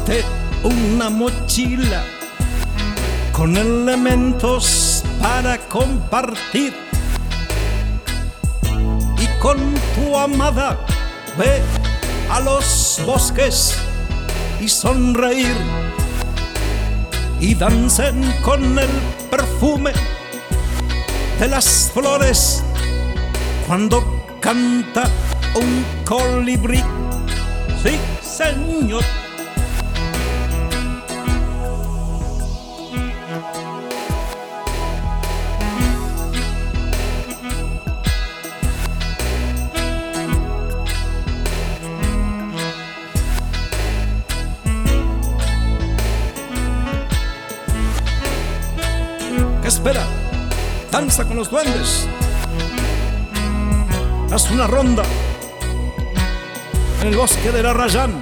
Cómprate una mochila con elementos para compartir, y con tu amada ve a los bosques y sonreír, y dancen con el perfume de las flores cuando canta un colibrí. Sí, señor. ¿Qué espera? Danza con los duendes. Haz una ronda en el bosque del Arrayán.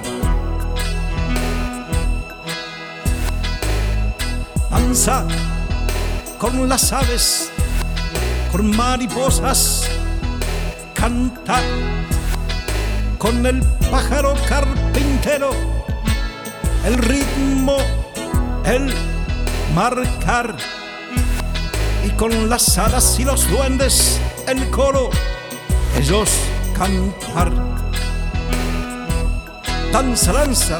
Danza con las aves, con mariposas. Canta con el pájaro carpintero. El ritmo, el marcar. Y con las hadas y los duendes, el coro, ellos cantar. Danza, danza.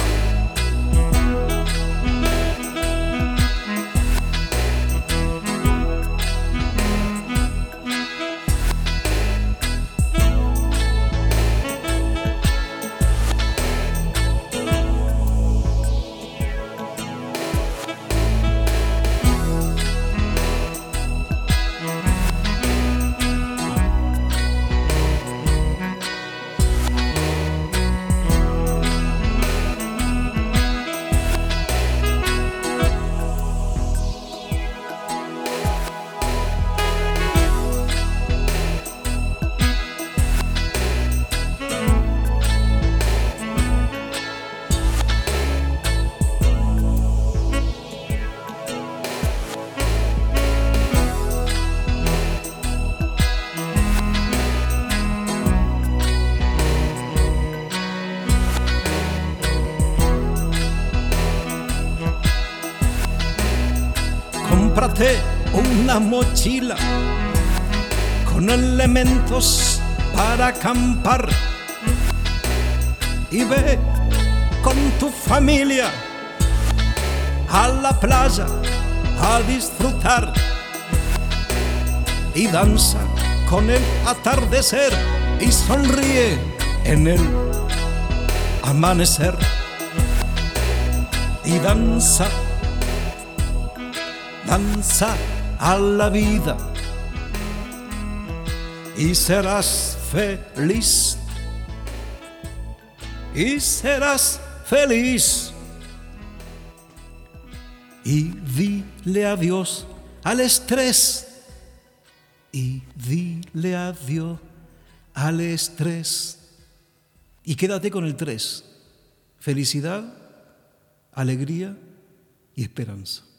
Cómprate una mochila con elementos para acampar, y ve con tu familia a la playa a disfrutar, y danza con el atardecer y sonríe en el amanecer. Y danza, danza a la vida y serás feliz. Y serás feliz. Y dile adiós al estrés. Y dile adiós al estrés. Y quédate con el 3. Felicidad, alegría y esperanza.